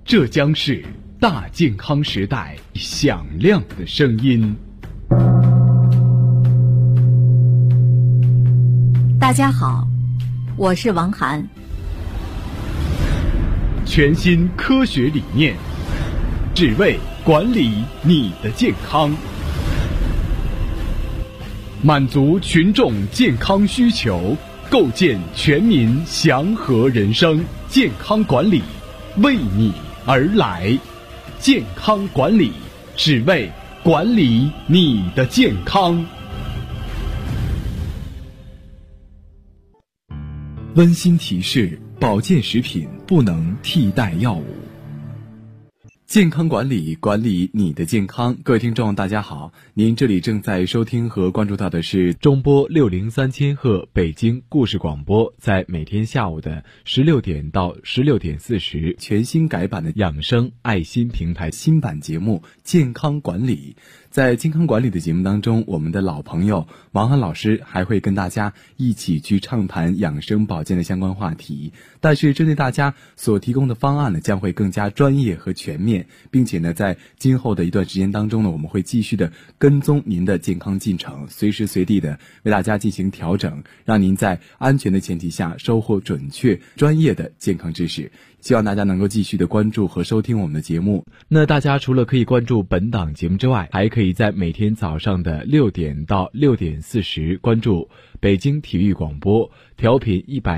这将是大健康时代响亮的声音。 大家好，我是王涵。 全新科学理念，只为管理你的健康，满足群众健康需求，构建全民祥和人生。健康管理为你而来，健康管理只为管理你的健康。温馨提示：保健食品不能替代药物。健康管理，管理你的健康。各位听众大家好，您这里正在收听和关注到的是中波603千赫北京故事广播，在每天下午的16点到16点40全新改版的养生爱心平台新版节目健康管理。在健康管理的节目当中，我们的老朋友王涵老师还会跟大家一起去畅谈养生保健的相关话题，但是针对大家所提供的方案呢，将会更加专业和全面，并且呢，在今后的一段时间当中呢，我们会继续的跟踪您的健康进程，随时随地的为大家进行调整，让您在安全的前提下收获准确专业的健康知识。希望大家能够继续的关注和收听我们的节目。那大家除了可以关注本档节目之外，还可以在每天早上的6点到6点40关注北京体育广播调频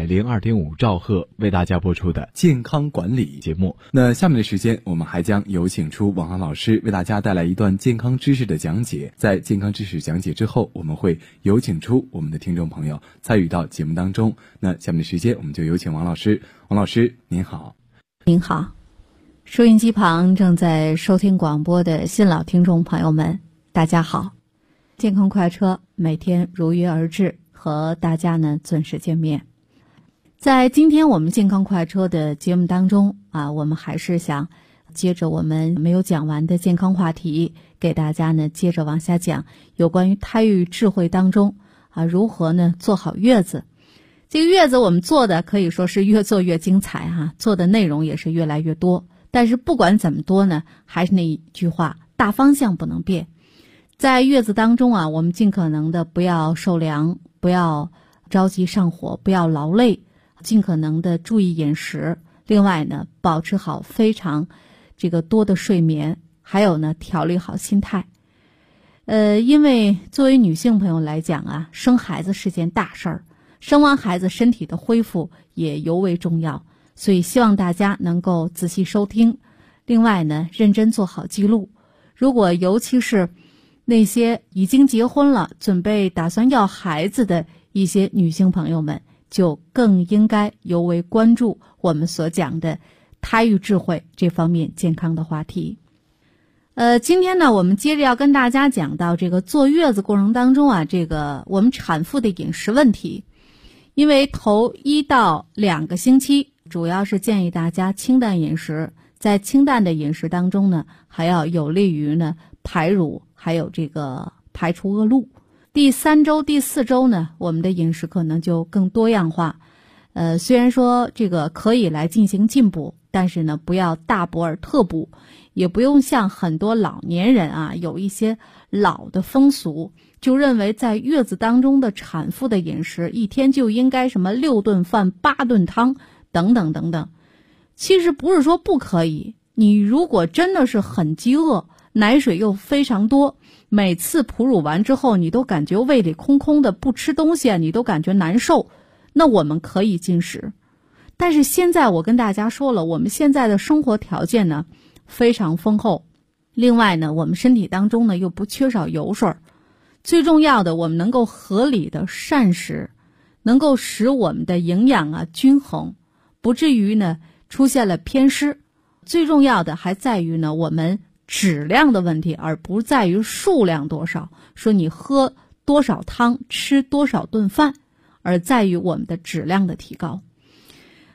102.5兆赫为大家播出的健康管理节目。那下面的时间，我们还将有请出王涵老师为大家带来一段健康知识的讲解。在健康知识讲解之后，我们会有请出我们的听众朋友参与到节目当中。那下面的时间，我们就有请王老师。王老师您好。 您好，收音机旁正在收听广播的新老听众朋友们，大家好。健康快车每天如约而至，和大家呢准时见面。在今天我们健康快车的节目当中我们还是想接着我们没有讲完的健康话题，给大家呢接着往下讲有关于胎育智慧当中如何呢做好月子。这个月子我们做的可以说是越做越精彩做的内容也是越来越多，但是不管怎么多呢，还是那一句话，大方向不能变。在月子当中我们尽可能的不要受凉，不要着急上火，不要劳累，尽可能的注意饮食。另外呢，保持好非常多的睡眠，还有呢调理好心态。因为作为女性朋友来讲生孩子是件大事儿，生完孩子身体的恢复也尤为重要，所以希望大家能够仔细收听。另外呢，认真做好记录。如果尤其是那些已经结婚了，准备打算要孩子的一些女性朋友们，就更应该尤为关注我们所讲的胎育智慧这方面健康的话题。今天呢，我们接着要跟大家讲到这个坐月子过程当中我们产妇的饮食问题。因为头1到2个星期主要是建议大家清淡饮食，在清淡的饮食当中呢，还要有利于呢排乳，还有排除恶露。第3周、第4周呢，我们的饮食可能就更多样化。虽然说可以来进行进补，但是呢，不要大补而特补，也不用像很多老年人有一些老的风俗，就认为在月子当中的产妇的饮食一天就应该什么6顿饭、8顿汤等等等等。其实不是说不可以，你如果真的是很饥饿，奶水又非常多，每次哺乳完之后你都感觉胃里空空的，不吃东西你都感觉难受，那我们可以进食。但是现在我跟大家说了，我们现在的生活条件呢非常丰厚，另外呢，我们身体当中呢又不缺少油水，最重要的，我们能够合理的膳食，能够使我们的营养均衡，不至于呢出现了偏失。最重要的还在于呢我们质量的问题，而不在于数量多少，说你喝多少汤，吃多少顿饭，而在于我们的质量的提高。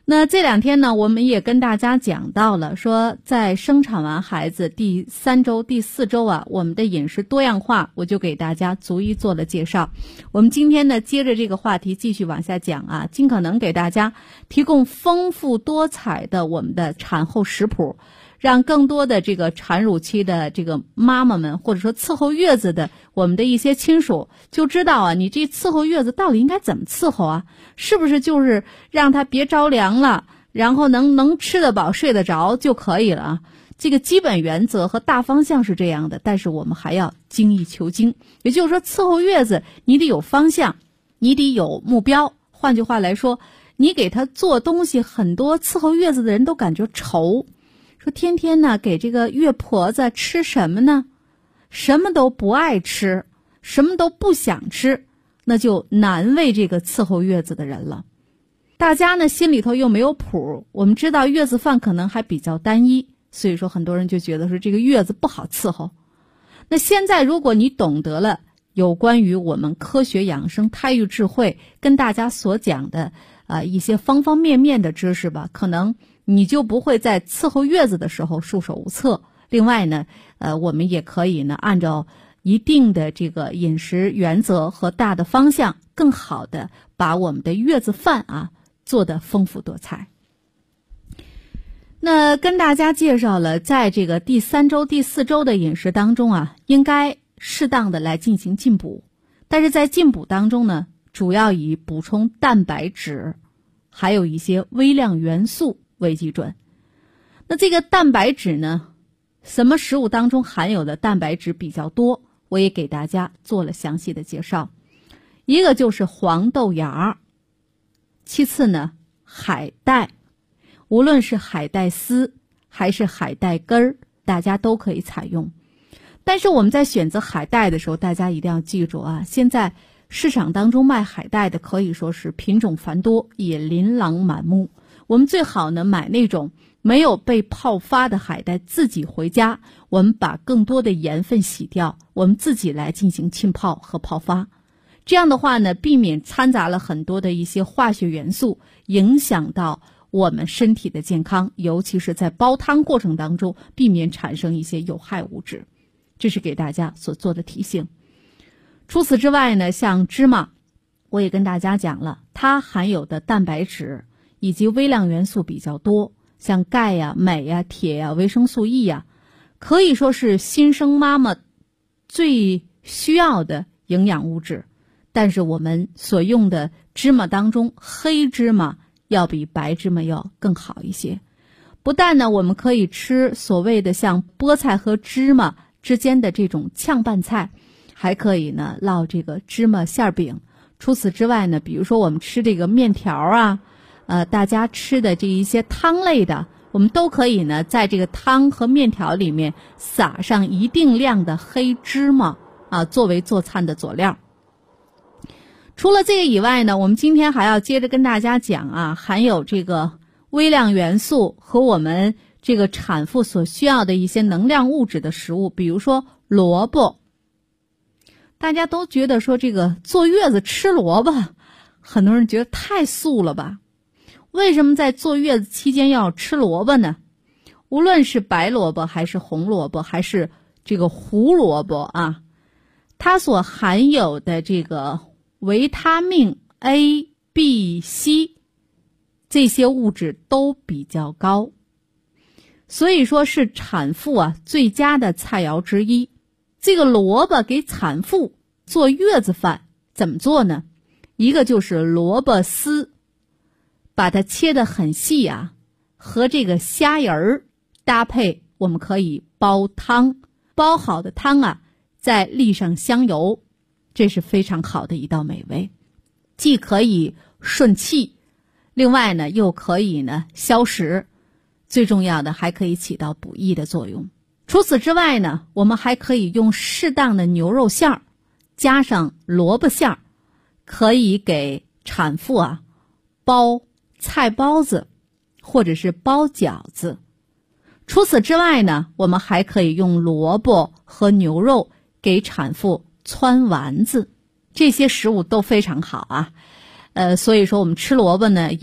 那这2天呢，我们也跟大家讲到了，说在生产完孩子第3周、第4周啊，我们的饮食多样化，我就给大家逐一做了介绍。我们今天呢，接着这个话题继续往下讲啊，尽可能给大家提供丰富多彩的我们的产后食谱，让更多的这个产乳期的这个妈妈们，或者说伺候月子的我们的一些亲属，就知道啊，你这伺候月子到底应该怎么伺候啊？是不是就是让她别着凉了，然后能吃得饱睡得着就可以了啊？这个基本原则和大方向是这样的，但是我们还要精益求精。也就是说，伺候月子你得有方向，你得有目标。换句话来说，你给她做东西，很多伺候月子的人都感觉愁，说天天呢给这个月婆子吃什么呢？什么都不爱吃，什么都不想吃，那就难为这个伺候月子的人了。大家呢心里头又没有谱，我们知道月子饭可能还比较单一，所以说很多人就觉得说这个月子不好伺候。那现在如果你懂得了有关于我们科学养生胎育智慧跟大家所讲的一些方方面面的知识吧，可能你就不会在伺候月子的时候束手无策。另外呢我们也可以呢按照一定的这个饮食原则和大的方向，更好的把我们的月子饭啊做得丰富多彩。那跟大家介绍了在这个第3周、第4周的饮食当中啊，应该适当的来进行进补，但是在进补当中呢，主要以补充蛋白质还有一些微量元素为基准。那这个蛋白质呢，什么食物当中含有的蛋白质比较多，我也给大家做了详细的介绍。一个就是黄豆芽，其次呢海带，无论是海带丝还是海带根儿，大家都可以采用。但是我们在选择海带的时候，大家一定要记住啊，现在市场当中卖海带的可以说是品种繁多，也琳琅满目。我们最好呢买那种没有被泡发的海带，自己回家我们把更多的盐分洗掉，我们自己来进行浸泡和泡发。这样的话呢，避免掺杂了很多的一些化学元素，影响到我们身体的健康，尤其是在煲汤过程当中，避免产生一些有害物质。这是给大家所做的提醒。除此之外呢，像芝麻，我也跟大家讲了，它含有的蛋白质以及微量元素比较多，像钙呀、镁呀、铁呀、维生素 E 呀，可以说是新生妈妈最需要的营养物质。但是我们所用的芝麻当中，黑芝麻要比白芝麻要更好一些。不但呢我们可以吃所谓的像菠菜和芝麻之间的这种炝拌菜，还可以呢烙这个芝麻馅饼。除此之外呢，比如说我们吃这个面条啊，大家吃的这一些汤类的，我们都可以呢在这个汤和面条里面撒上一定量的黑芝麻啊，作为做餐的佐料。除了这个以外呢，我们今天还要接着跟大家讲啊，含有这个微量元素和我们这个产妇所需要的一些能量物质的食物，比如说萝卜。大家都觉得说这个坐月子吃萝卜，很多人觉得太素了吧？为什么在坐月子期间要吃萝卜呢？无论是白萝卜还是红萝卜还是这个胡萝卜啊，它所含有的这个维他命 A、B、C 这些物质都比较高，所以说是产妇啊最佳的菜肴之一。这个萝卜给产妇做月子饭怎么做呢？一个就是萝卜丝，把它切得很细啊，和这个虾仁儿搭配，我们可以煲汤。煲好的汤啊，再沥上香油，这是非常好的一道美味，既可以顺气，另外呢又可以呢消食，最重要的还可以起到补益的作用。除此之外呢，我们还可以用适当的牛肉馅儿加上萝卜馅儿，可以给产妇啊包菜包子或者是包饺子。除此之外呢，我们还可以用萝卜和牛肉给产妇汆丸子，这些食物都非常好啊。所以说我们吃萝卜呢，也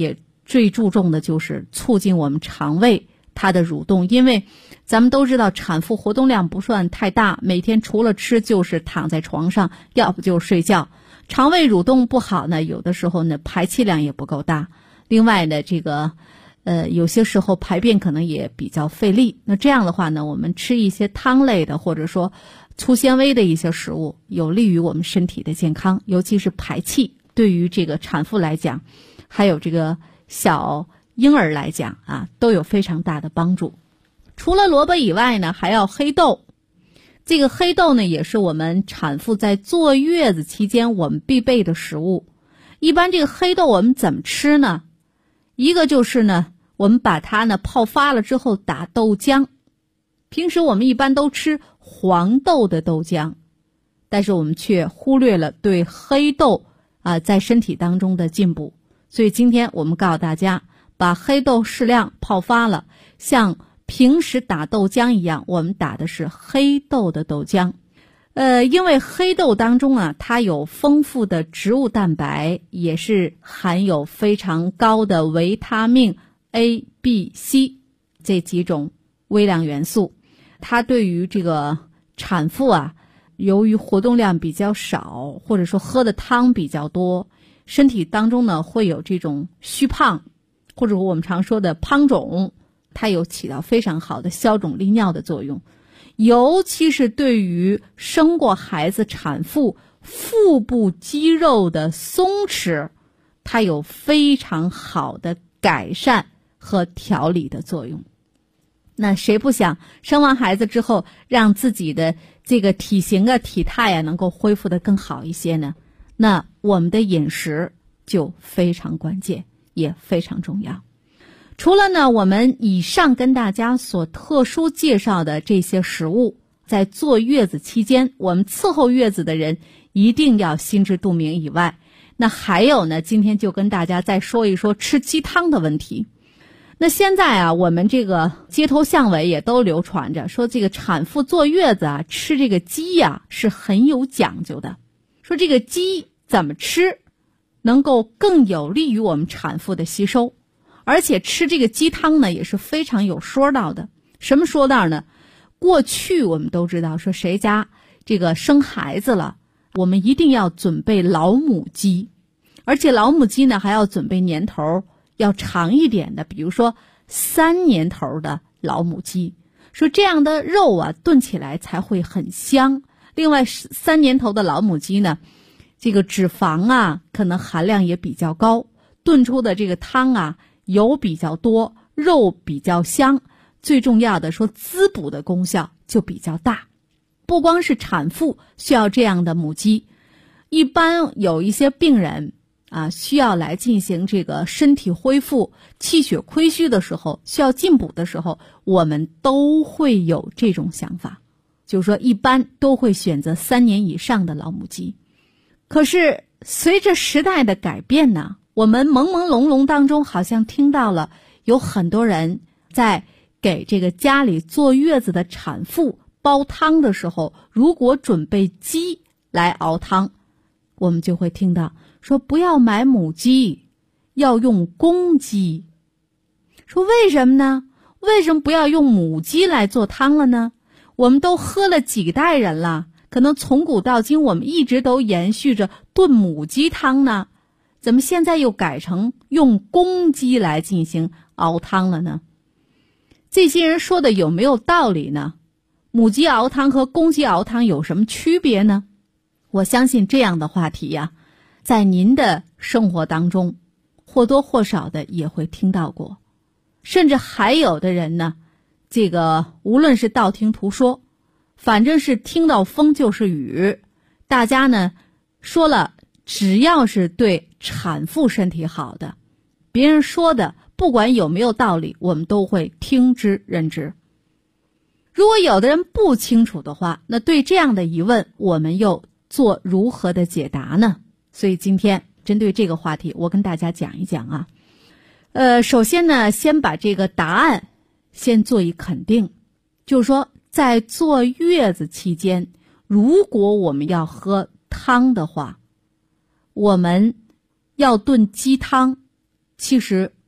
最注重的就是促进我们肠胃它的蠕动，因为咱们都知道产妇活动量不算太大，每天除了吃就是躺在床上，要不就睡觉。肠胃蠕动不好呢，有的时候呢排气量也不够大，另外呢有些时候排便可能也比较费力。那这样的话呢，我们吃一些汤类的或者说粗纤维的一些食物，有利于我们身体的健康，尤其是排气，对于这个产妇来讲，还有这个小婴儿来讲啊，都有非常大的帮助。除了萝卜以外呢，还要黑豆。这个黑豆呢，也是我们产妇在坐月子期间我们必备的食物。一般这个黑豆我们怎么吃呢？一个就是呢，我们把它呢泡发了之后打豆浆。平时我们一般都吃黄豆的豆浆，但是我们却忽略了对黑豆在身体当中的进补。所以今天我们告诉大家，把黑豆适量泡发了，像平时打豆浆一样，我们打的是黑豆的豆浆。因为黑豆当中它有丰富的植物蛋白，也是含有非常高的维他命 A、B、C 这几种微量元素。它对于这个产妇由于活动量比较少，或者说喝的汤比较多，身体当中呢会有这种虚胖，或者我们常说的胖肿，它有起到非常好的消肿利尿的作用。尤其是对于生过孩子产妇腹部肌肉的松弛，它有非常好的改善和调理的作用。那谁不想生完孩子之后让自己的这个体型体态能够恢复得更好一些呢？那我们的饮食就非常关键，也非常重要。除了呢我们以上跟大家所特殊介绍的这些食物，在坐月子期间我们伺候月子的人一定要心知肚明以外，那还有呢，今天就跟大家再说一说吃鸡汤的问题。那现在我们这个街头巷尾也都流传着说，这个产妇坐月子吃这个鸡是很有讲究的，说这个鸡怎么吃能够更有利于我们产妇的吸收，而且吃这个鸡汤呢也是非常有说道的。什么说道呢？过去我们都知道说，谁家这个生孩子了，我们一定要准备老母鸡，而且老母鸡呢还要准备年头要长一点的，比如说3年头的老母鸡，说这样的肉炖起来才会很香。另外3年头的老母鸡呢，这个脂肪可能含量也比较高，炖出的这个汤油比较多，肉比较香，最重要的说滋补的功效就比较大。不光是产妇需要这样的母鸡，一般有一些病人需要来进行这个身体恢复、气血亏虚的时候，需要进补的时候，我们都会有这种想法，就是说一般都会选择3年以上的老母鸡。可是随着时代的改变呢，我们朦朦胧胧当中好像听到了有很多人在给这个家里坐月子的产妇煲汤的时候，如果准备鸡来熬汤，我们就会听到说不要买母鸡，要用公鸡。说为什么呢？为什么不要用母鸡来做汤了呢？我们都喝了几代人了，可能从古到今我们一直都延续着炖母鸡汤呢，怎么现在又改成用公鸡来进行熬汤了呢？这些人说的有没有道理呢？母鸡熬汤和公鸡熬汤有什么区别呢？我相信这样的话题在您的生活当中或多或少的也会听到过，甚至还有的人呢，这个无论是道听途说，反正是听到风就是雨，大家呢说了，只要是对产妇身体好的，别人说的不管有没有道理，我们都会听之任之。如果有的人不清楚的话，那对这样的疑问我们又做如何的解答呢？所以今天针对这个话题，我跟大家讲一讲首先呢，先把这个答案先做一肯定，就是说在坐月子期间，如果我们要喝汤的话，我们要炖鸡汤，其实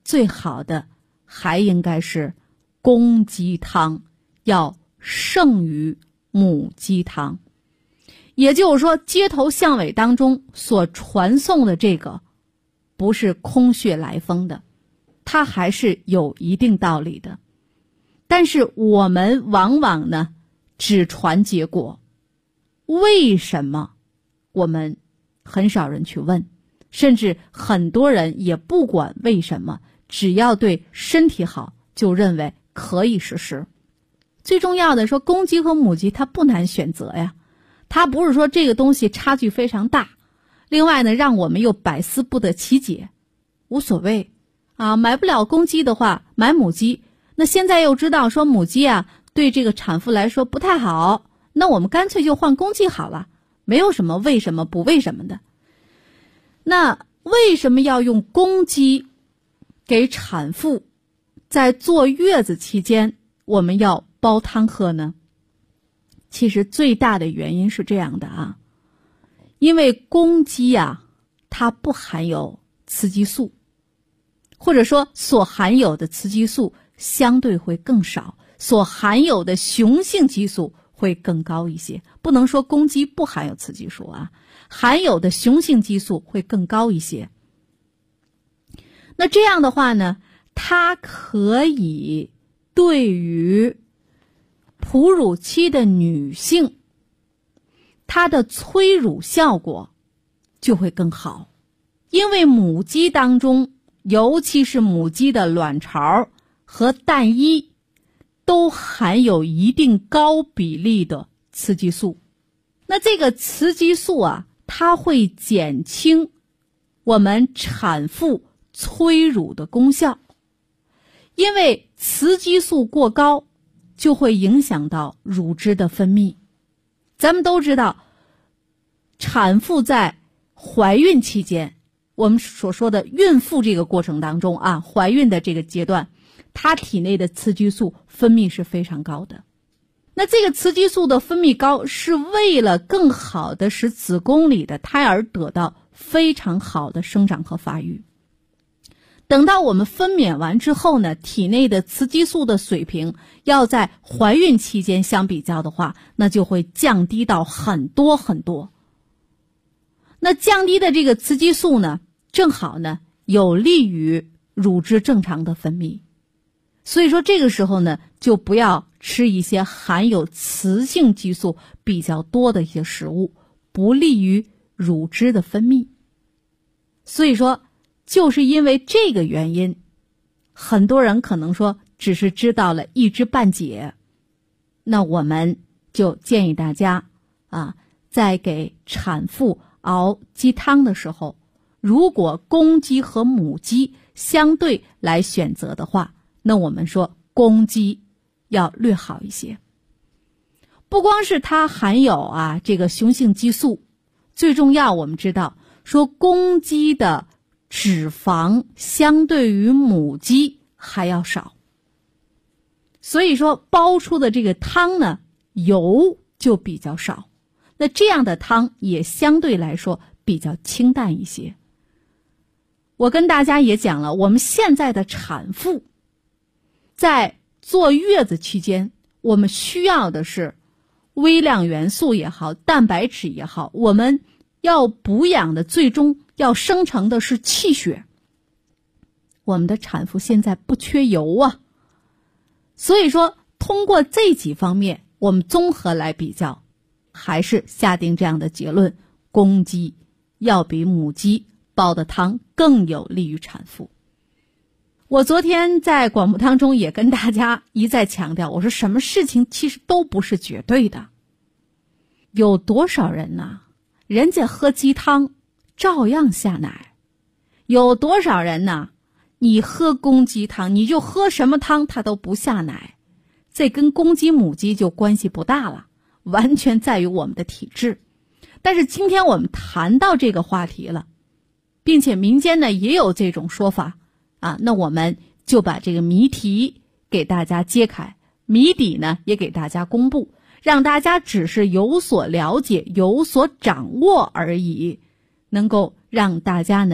最好的还应该是公鸡汤，要胜于母鸡汤。也就是说，街头巷尾当中所传颂的这个不是空穴来风的，它还是有一定道理的。但是我们往往呢只传结果，为什么我们很少人去问，甚至很多人也不管为什么，只要对身体好就认为可以实施。最重要的说，公鸡和母鸡它不难选择呀，它不是说这个东西差距非常大，另外呢让我们又百思不得其解，无所谓啊，买不了公鸡的话买母鸡，那现在又知道说母鸡啊对这个产妇来说不太好，那我们干脆就换公鸡好了，没有什么为什么不为什么的。那为什么要用公鸡给产妇在坐月子期间我们要煲汤喝呢？其实最大的原因是这样的啊，因为公鸡啊它不含有雌激素，或者说所含有的雌激素相对会更少，所含有的雄性激素会更高一些。不能说公鸡不含有雌激素啊，含有的雄性激素会更高一些。那这样的话呢，它可以对于哺乳期的女性，它的催乳效果就会更好。因为母鸡当中，尤其是母鸡的卵巢和蛋衣都含有一定高比例的雌激素。那这个雌激素啊，它会减轻我们产妇催乳的功效。因为雌激素过高就会影响到乳汁的分泌。咱们都知道，产妇在怀孕期间，我们所说的孕妇这个过程当中啊，怀孕的这个阶段，她体内的雌激素分泌是非常高的。那这个雌激素的分泌高，是为了更好的使子宫里的胎儿得到非常好的生长和发育。等到我们分娩完之后呢，体内的雌激素的水平要在怀孕期间相比较的话，那就会降低到很多很多。那降低的这个雌激素呢，正好呢有利于乳汁正常的分泌。所以说这个时候呢，就不要吃一些含有雌性激素比较多的一些食物，不利于乳汁的分泌。所以说就是因为这个原因，很多人可能说只是知道了一知半解。那我们就建议大家啊，在给产妇熬鸡汤的时候，如果公鸡和母鸡相对来选择的话，那我们说公鸡要略好一些。不光是它含有这个雄性激素，最重要我们知道说公鸡的脂肪相对于母鸡还要少，所以说煲出的这个汤呢，油就比较少，那这样的汤也相对来说比较清淡一些。我跟大家也讲了，我们现在的产妇在坐月子期间，我们需要的是微量元素也好，蛋白质也好，我们要补养的最终要生成的是气血。我们的产妇现在不缺油啊，所以说通过这几方面我们综合来比较，还是下定这样的结论，公鸡要比母鸡煲的汤更有利于产妇。我昨天在广播当中也跟大家一再强调，我说什么事情其实都不是绝对的。有多少人呢，人家喝鸡汤照样下奶，有多少人呢，你喝公鸡汤，你就喝什么汤他都不下奶，这跟公鸡母鸡就关系不大了，完全在于我们的体质。但是今天我们谈到这个话题了，并且民间呢也有这种说法那我们就把这个谜题给大家揭开，谜底呢也给大家公布，让大家只是有所了解，有所掌握而已，能够让大家呢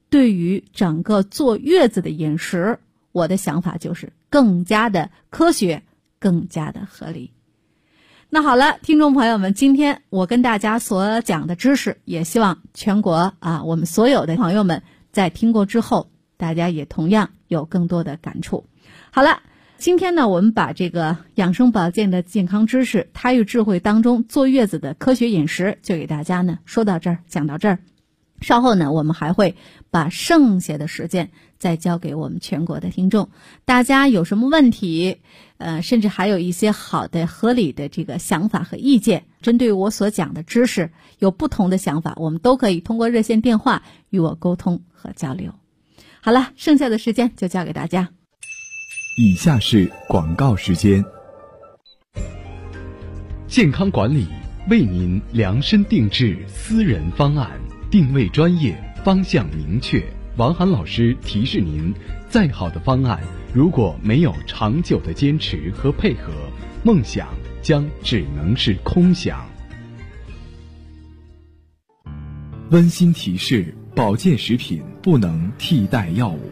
对于整个坐月子的饮食，我的想法就是更加的科学，更加的合理。那好了，听众朋友们，今天我跟大家所讲的知识，也希望全国我们所有的朋友们在听过之后，大家也同样有更多的感触。好了，今天呢，我们把这个养生保健的健康知识，胎育智慧当中坐月子的科学饮食，就给大家呢说到这儿，讲到这儿。稍后呢，我们还会把剩下的时间再交给我们全国的听众。大家有什么问题，甚至还有一些好的合理的这个想法和意见，针对我所讲的知识有不同的想法，我们都可以通过热线电话与我沟通和交流。好了，剩下的时间就交给大家。 以下是广告时间。健康管理为您量身定制私人方案，定位专业，方向明确。王涵老师提示您，再好的方案，如果没有长久的坚持和配合，梦想将只能是空想。温馨提示：保健食品不能替代药物。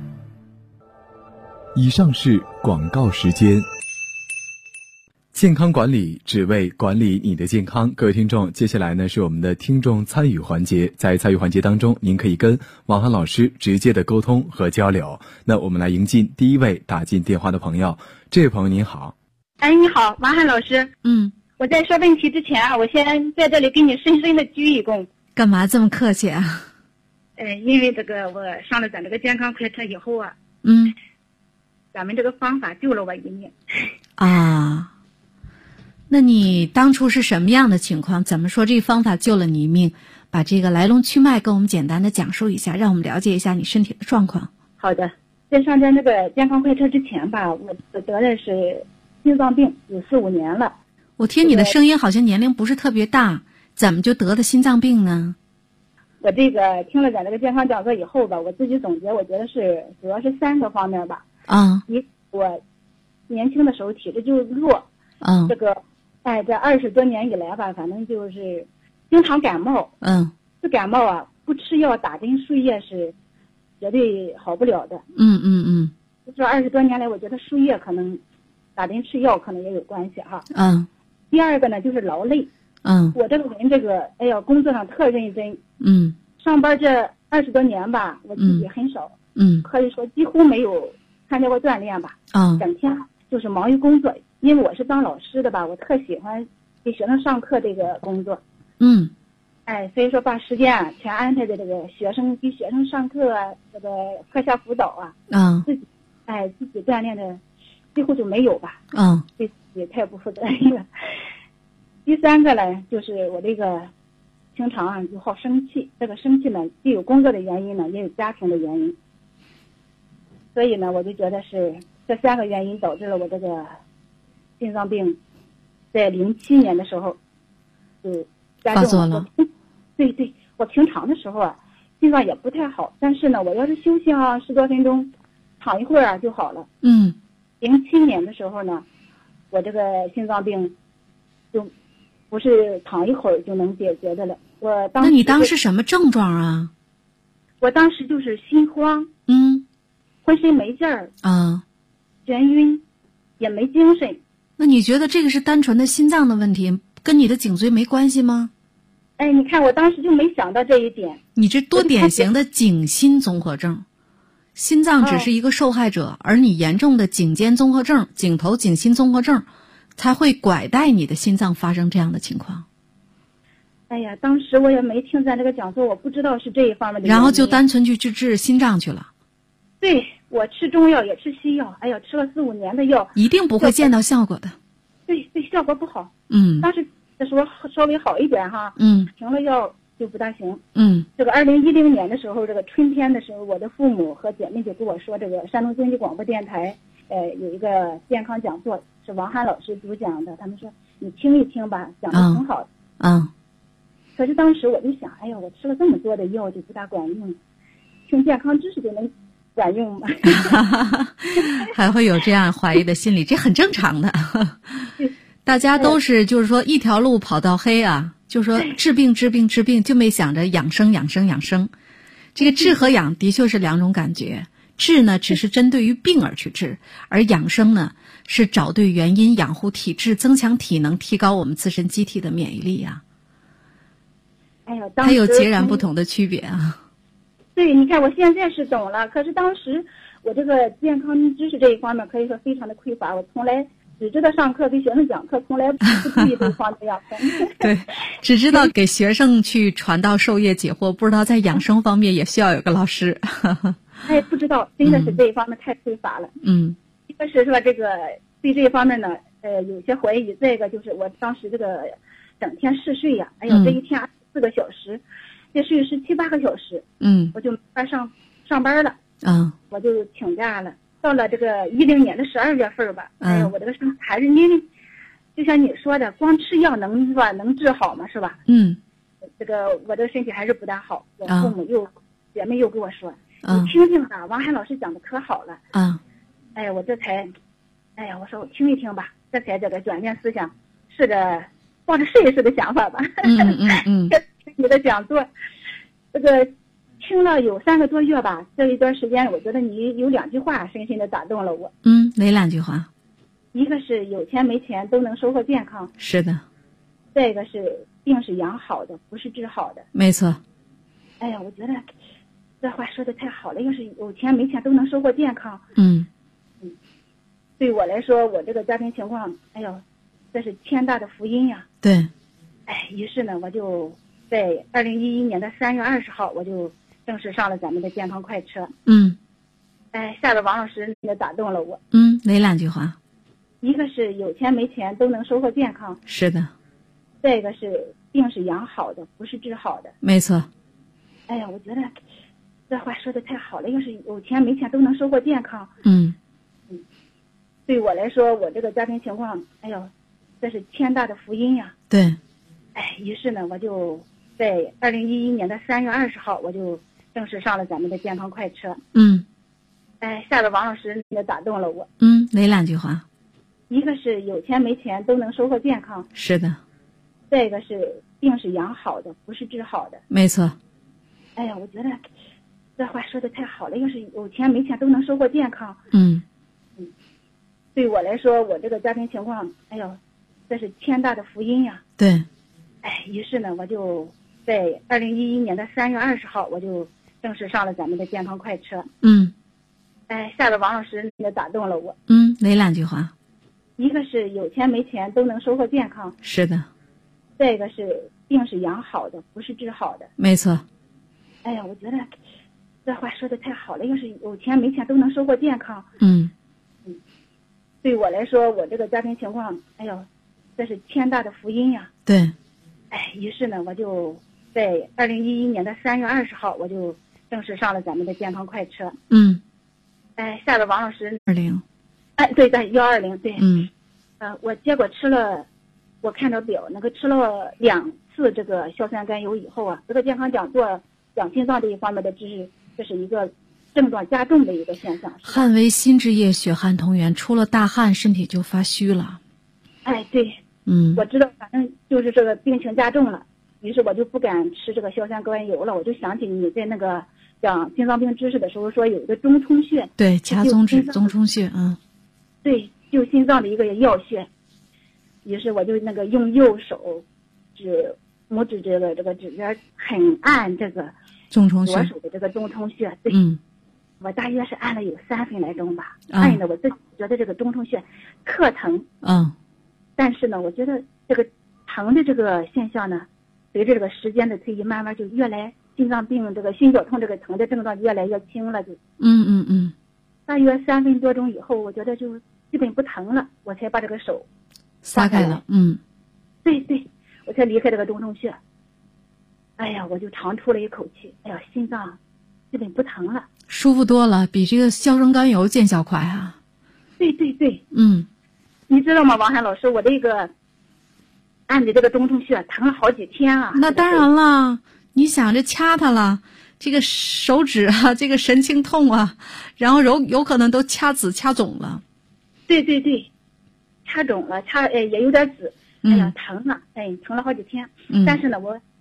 以上是广告时间。健康管理只为管理你的健康。各位听众，接下来呢是我们的听众参与环节。在参与环节当中，您可以跟王涵老师直接的沟通和交流。那我们来迎进第一位打进电话的朋友。这位朋友您好。 你好，王涵老师。我在说问题之前我先在这里给你深深的鞠一躬。 干嘛这么客气啊？ 因为这个我上了咱这个健康快车以后咱们这个方法救了我一命啊。那你当初是什么样的情况？怎么说这方法救了你一命？把这个来龙去脉跟我们简单的讲述一下，让我们了解一下你身体的状况。 好的，在上咱这个健康快车之前吧，我得的是心脏病，有4-5年了。 我听你的声音好像年龄不是特别大，怎么就得的心脏病呢？ 我这个听了咱这个健康讲座以后吧，我自己总结，我觉得是主要是3个方面吧。我年轻的时候体质就弱，这个这20多年以来吧，反正就是经常感冒，这感冒不吃药打针输液是绝对好不了的。就说20多年来，我觉得输液可能打针吃药可能也有关系哈。第二个呢就是劳累。我这个人工作上特认真。上班这20多年吧，我自己很少，可以说几乎没有参加过锻炼吧。整天就是忙于工作，因为我是当老师的吧，我特喜欢给学生上课这个工作。所以说把时间全安排在这个给学生上课这个课下辅导自己锻炼的几乎就没有吧。对自己太不负责任了。第3个呢，就是我这个经常就好生气，这个生气呢既有工作的原因呢，也有家庭的原因。所以呢，我就觉得是这3个原因导致了我这个心脏病在07年的时候就发作了。 对，我平常的时候心脏也不太好，但是呢，我要是休息10多分钟，躺一会儿就好了。07年的时候呢，我这个心脏病就不是躺一会儿就能解决的了。 那你当时什么症状啊？ 我当时就是心慌，浑身没劲儿，眩晕，也没精神。 那你觉得这个是单纯的心脏的问题，跟你的颈椎没关系吗？ 你看我当时就没想到这一点。 你这多典型的颈心综合症，心脏只是一个受害者，而你严重的颈肩综合症、颈头颈心综合症才会拐带你的心脏发生这样的情况。 当时我也没听咱这个讲座，我不知道是这一方面的原因， 然后就单纯去治心脏去了。 对，我吃中药也吃西药，吃了4-5年的药， 一定不会见到效果的。 对，效果不好。当时的时候稍微好一点哈，停了药就不大行。这个2010年的时候，这个春天的时候，我的父母和姐妹就跟我说，这个山东经济广播电台有一个健康讲座，是王涵老师主讲的，他们说你听一听吧，讲的挺好的。可是当时我就想，我吃了这么多的药就不大管用，听健康知识就能管用吗？ 还会有这样怀疑的心理，这很正常的。大家都是就是说一条路跑到黑就是说治病，就没想着养生。 这个治和养的确是两种感觉。治呢，只是针对于病而去治，而养生呢，是找对原因，养护体质，增强体能，提高我们自身机体的免疫力啊。 哎呦， 它有截然不同的区别啊。 对，你看我现在是懂了，可是当时我这个健康知识这一方面可以说非常的匮乏，我从来只知道上课给学生讲课，从来不注意这方面养生。 对，只知道给学生去传道授业解惑，不知道在养生方面也需要有个老师。 哎，不知道，真的是这一方面太匮乏了。一个是说这个对这一方面呢，有些怀疑。再一个就是我当时这个整天嗜睡呀，哎呦，这一天24个小时，这睡17、8个小时。我就没法上班了。我就请假了。到了这个10年的12月份吧，哎呀，我这个身体还是因为，就像你说的，光吃药能治好吗？是吧？这个我这个身体还是不大好。我父母姐妹又跟我说。你听听吧，王海老师讲的可好了。哎呀，我这才，哎呀，我说我听一听吧，这才这个转变思想，试着抱着试一试的想法吧。你的讲座，这个听了有3个多月吧，这一段时间，我觉得你有2句话深深的打动了我。 哪2句话？ 一个是有钱没钱都能收获健康。 是的。 再一个是病是养好的，不是治好的。 没错。 哎呀，我觉得。这话说的太好了，要是有钱没钱都能收获健康。对我来说，我这个家庭情况，哎呦，这是天大的福音呀。 对。 于是呢，我就在2011年的3月20号，我就正式上了咱们的健康快车。下边王老师也打动了我。 哪2句话？ 一个是有钱没钱都能收获健康。 是的。 再一个是病是养好的，不是治好的。 没错。 哎呀，我觉得。这话说的太好了，要是有钱没钱都能收获健康。对我来说，我这个家庭情况，哎呦，这是天大的福音呀。 对。 于是呢，我就在2011年的3月20号，我就正式上了咱们的健康快车。下边王老师也打动了我。 哪2句话？ 一个是有钱没钱都能收获健康。 是的。 再一个是病是养好的，不是治好的。 没错。 哎呀，我觉得。这话说的太好了，要是有钱没钱都能收获健康。对我来说，我这个家庭情况，哎呦，这是天大的福音呀。 对。 于是呢，我就在2011年的3月20号，我就正式上了咱们的健康快车。下边王老师也打动了我。 哪2句话？ 一个是有钱没钱都能收获健康。 是的。 再一个是病是养好的，不是治好的。 没错。 哎呀，我觉得。这话说的太好了，要是有钱没钱都能收获健康。对我来说，我这个家庭情况，哎呦，这是天大的福音呀。 对。 于是呢，我就在2011年的3月20号，我就正式上了咱们的健康快车。下边王老师。 20。 对，120，对。我结果吃了，我看着表，那个吃了2次这个硝酸甘油以后啊，这个健康讲座讲心脏这一方面的知识。这是一个症状加重的一个现象。 汗为心之液，血汗同源，出了大汗，身体就发虚了。 对。我知道，反正就是这个病情加重了，于是我就不敢吃这个硝酸甘油了。我就想起你在那个讲心脏病知识的时候说有一个中冲穴。 对，掐中指中冲穴。 对，救心脏的一个要穴。于是我就那个用右手拇指这个指尖很按这个。 中冲穴， 左手的这个中冲穴，对，我大约是按了有3分来钟吧，按的我自己觉得这个中冲穴特疼，但是呢，我觉得这个疼的这个现象呢，随着这个时间的推移，慢慢就越来心脏病这个心绞痛这个疼的症状越来越轻了，就，大约3分多钟以后，我觉得就基本不疼了，我才把这个手撒开了， 对，我才离开这个中冲穴。哎呀，我就长出了一口气。哎呀，心脏基本不疼了， 舒服多了，比这个硝酸甘油见效快啊。 对。你知道吗，王涵老师，我这个按的这个中冲穴疼了好几天啊。 那当然了，你想着掐它了，这个手指啊，这个神经痛啊，然后有可能都掐紫掐肿了。 对，掐肿了，也有点紫。哎呀，疼了，疼了好几天。但是呢，我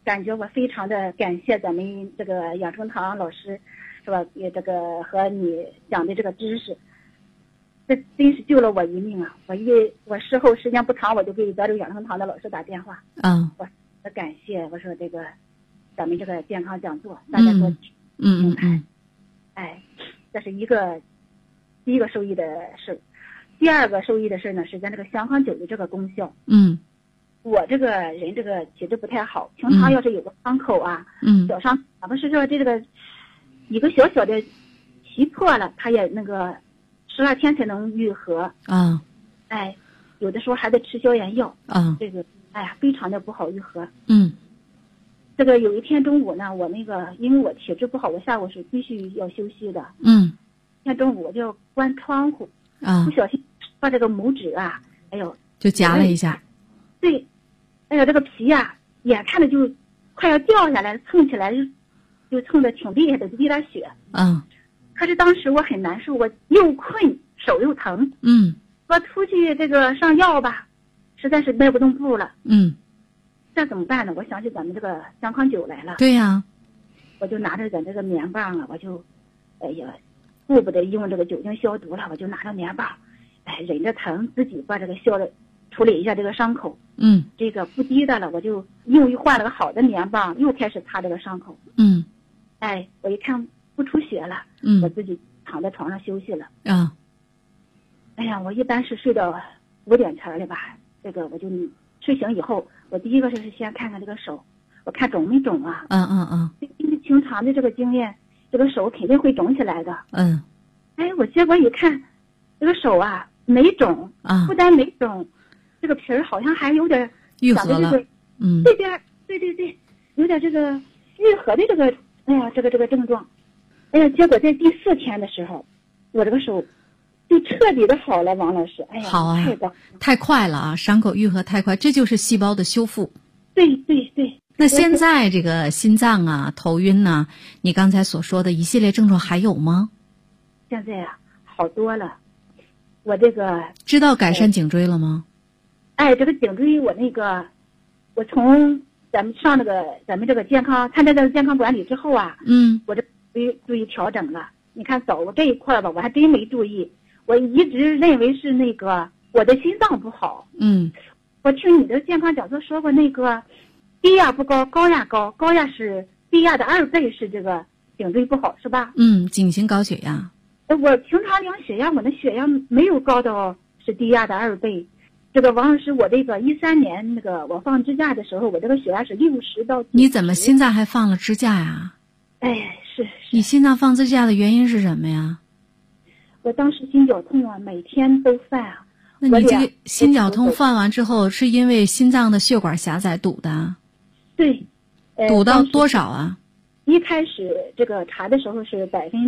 感觉我非常的感谢咱们这个养生堂老师，是吧？也这个和你讲的这个知识，这真是救了我一命啊！我事后时间不长，我就给咱这个养生堂的老师打电话，我感谢，我说这个咱们这个健康讲座大家多平台，这是第一个受益的事。第二个受益的事呢，是咱这个香康酒的这个功效。我这个人这个体质不太好，平常要是有个伤口啊，小伤，哪怕是说这个一个小小的皮破了，它也那个12天才能愈合有的时候还得吃消炎药这个非常的不好愈合。这个有一天中午呢，我那个因为我体质不好，我下午是必须要休息的。那天中午我就要关窗户，不小心把这个拇指就夹了一下。 对，这个皮眼看着就快要掉下来，蹭起来就蹭的挺厉害的，就滴点血。可是当时我很难受，我又困手又疼。我出去这个上药吧，实在是迈不动步了。这怎么办呢？我想起咱们这个香康酒来了。 对呀， 我就拿着咱这个棉棒我就顾不得用这个酒精消毒了，我就拿着棉棒，忍着疼自己把这个处理一下这个伤口。这个不滴的了，我就又换了个好的棉棒，又开始擦这个伤口。我一看不出血了，我自己躺在床上休息了。我一般是睡到5点前了吧，这个我就睡醒以后，我第一个是先看看这个手，我看肿没肿啊。因为平常的这个经验，这个手肯定会肿起来的。我结果一看，这个手没肿，不但没肿，这个皮儿好像还有点愈合了。 这边对，有点这个愈合的这个这个症状。结果在第4天的时候，我这个手就彻底的好了，王老师。 好啊，太快了啊！伤口愈合太快，这就是细胞的修复。 对。 那现在这个心脏头晕你刚才所说的一系列症状还有吗？ 现在好多了。我这个知道改善颈椎了吗？ 这个颈椎我从咱们上咱们这个健康参加这个健康管理之后我这注意调整了。你看走这一块吧，我还真没注意。我一直认为是我的心脏不好。我听你的健康讲座说过，低压不高，高压高，高压是低压的2倍，是这个颈椎不好，是吧？ 颈型高血压。 我平常量血压，我的血压没有高到是低压的2倍。这个王老师，我这个13年我放支架的时候，我这个血压是60到90。 你怎么现在还放了支架呀？ 是。 你心脏放支架的原因是什么呀？ 我当时心绞痛每天都犯那你这个心绞痛犯完之后，是因为心脏的血管狭窄堵的？ 对。 堵到多少啊？ 一开始这个查的时候是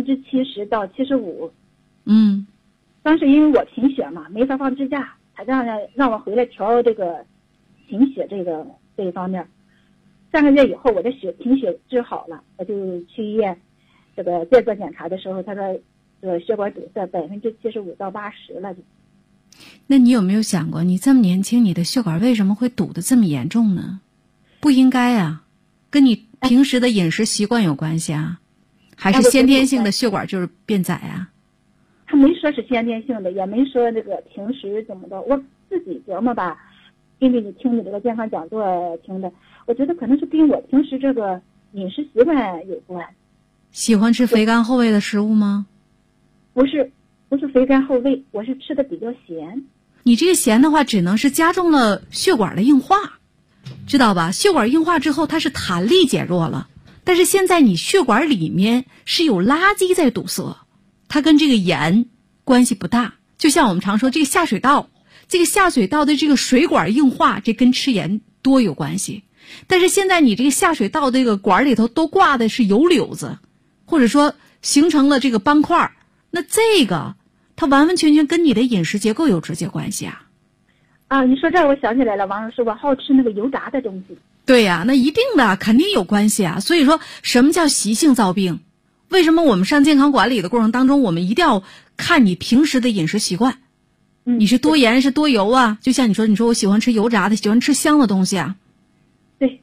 70%到75%。当时因为我贫血嘛，没法放支架，还让我回来调这个贫血这一方面。3个月以后，我的贫血治好了，我就去医院再做检查的时候，他说这个血管堵塞75%到80%了就。 那你有没有想过，你这么年轻，你的血管为什么会堵得这么严重呢？不应该跟你平时的饮食习惯有关系还是先天性的血管就是变窄他没说是先天性的，也没说平时怎么的，我自己琢磨吧，因为你听你这个健康讲座听的，我觉得可能是跟我平时这个饮食习惯有关。 喜欢吃肥甘厚味的食物吗？ 不是肥甘厚味，我是吃的比较咸。 你这个咸的话，只能是加重了血管的硬化，知道吧？血管硬化之后，它是弹力减弱了，但是现在你血管里面是有垃圾在堵塞，它跟这个盐关系不大。就像我们常说这个下水道的这个水管硬化，这跟吃盐多有关系。但是现在你这个下水道这个管里头都挂的是油瘤子，或者说形成了这个斑块，那这个它完完全全跟你的饮食结构有直接关系你说这我想起来了，王老师，我好吃油炸的东西。 对呀，那一定的，肯定有关系所以说什么叫习性造病？为什么我们上健康管理的过程当中，我们一定要看你平时的饮食习惯？你是多盐是多油就像你说我喜欢吃油炸的，喜欢吃香的东西对。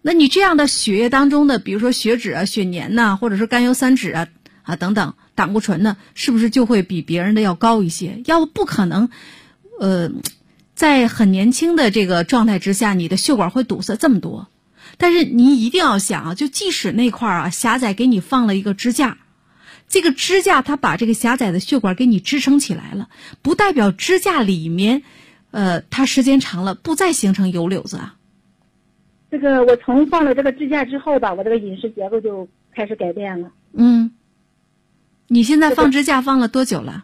那你这样的血液当中的，比如说血脂啊、血粘呐，或者是甘油三酯啊等等，胆固醇呢，是不是就会比别人的要高一些？要不可能，在很年轻的这个状态之下，你的血管会堵塞这么多。但是你一定要想啊，就即使那块啊狭窄给你放了一个支架，这个支架它把这个狭窄的血管给你支撑起来了，不代表支架里面，它时间长了不再形成油瘤子啊。 这个我从放了这个支架之后吧，我这个饮食结构就开始改变了。 你现在放支架放了多久了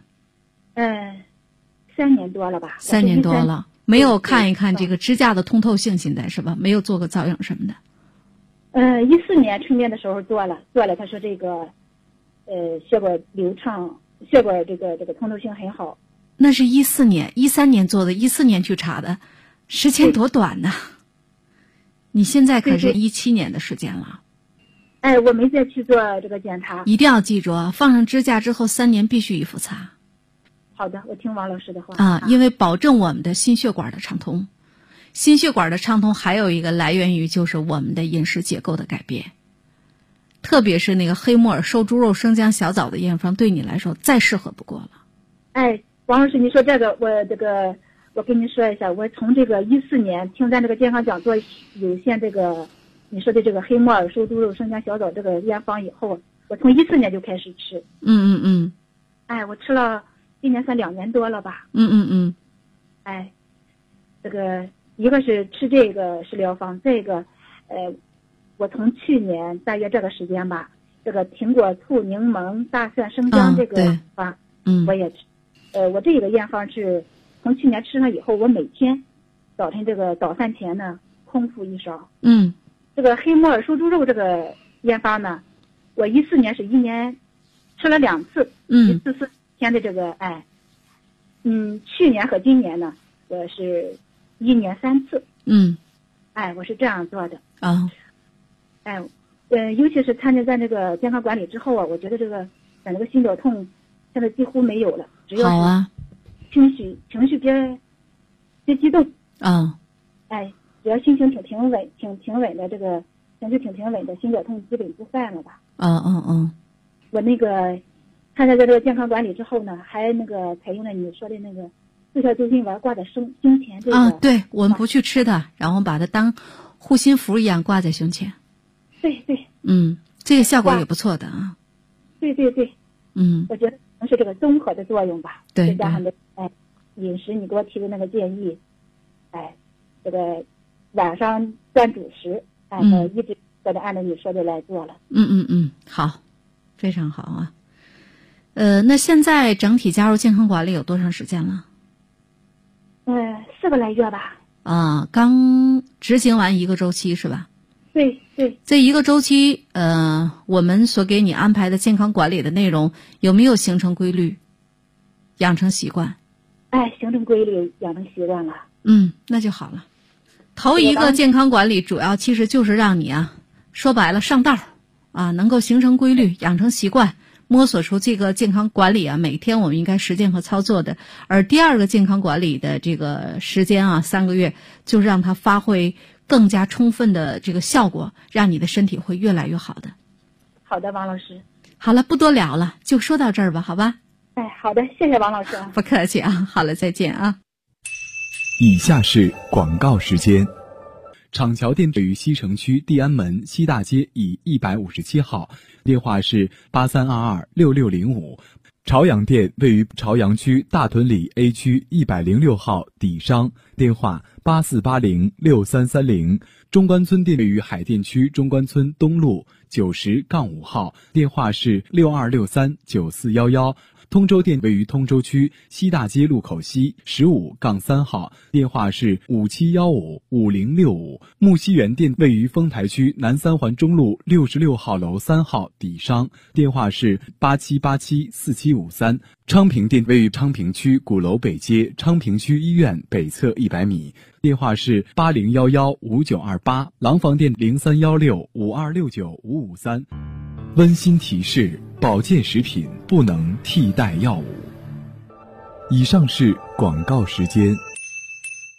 ？3年多了吧。 3年多了，没有看一看这个支架的通透性，现在是吧？没有做个造影什么的。 14年春天的时候做了，他说这个，血管流畅，血管这个通透性很好。 那是14年，13年做的，14年去查的，时间多短呢？你现在可是17年的时间了。 我没再去做这个检查。 一定要记住啊，放上支架之后3年必须一复查。 好的，我听王老师的话啊，因为保证我们的心血管的畅通。心血管的畅通还有一个来源于就是我们的饮食结构的改变，特别是那个黑木耳瘦猪肉生姜小枣的验方对你来说再适合不过了。 王老师，你说这个我跟您说一下，我从这个14年听咱这个健康讲座有限这个你说的这个黑木耳瘦猪肉生姜小枣这个验方以后，我从14年就开始吃。我吃了今年算2年多了吧。这个一个是吃这个食疗方，这个我从去年大约这个时间吧，这个苹果醋柠檬大蒜生姜这个方我也吃。我这个验方是从去年吃了以后，我每天早晨这个早饭前呢空腹1勺。这个黑木耳瘦猪肉这个验方呢，我14年是1年吃了2次，1次4天的这个去年和今年呢，我是1年3次。我是这样做的。尤其是参加咱这个健康管理之后啊，我觉得咱这个心绞痛现在几乎没有了，只要是情绪别激动。只要心情挺稳的，这个情绪挺平稳的，心绞痛基本不犯了吧。我那个参加这个健康管理之后呢，还那个采用了你说的那个速效救心丸挂在胸前这个。 对，我们不去吃它，然后把它当护心符一样挂在胸前。 对。 这个效果也不错的啊。 对。我觉得可能是这个综合的作用吧。再加上饮食你给我提的那个建议，这个晚上断主食，我一直都按照你说的来做了。 好，非常好啊。那现在整体加入健康管理有多长时间了 ？4个来月吧。 刚执行完1个周期是吧？ 对。 这1个周期，我们所给你安排的健康管理的内容有没有形成规律，养成习惯？ 形成规律，养成习惯了。 那就好了。头1个健康管理主要其实就是让你说白了上道能够形成规律，养成习惯，摸索出这个健康管理每天我们应该实践和操作的。而第2个健康管理的这个时间3个月，就让它发挥更加充分的这个效果，让你的身体会越来越好的。 好的，王老师。 好了，不多聊了，就说到这儿吧，好吧？ 好的，谢谢王老师。 不客气好了，再见以下是广告时间。厂桥店位于西城区地安门西大街以157号，电话是83226605。朝阳店位于朝阳区大屯里 A 区106号底商，电话84806330。中关村店位于海淀区中关村东路90-5号，电话是62639411。通州店位于通州区西大街路口西15-3号，电话是57155065。木樨园店位于丰台区南三环中路66号楼3号底商，电话是87874753。昌平店位于昌平区鼓楼北街昌平区医院北侧100米，电话是80115928。廊坊店031652695553。温馨提示：保健食品不能替代药物。以上是广告时间。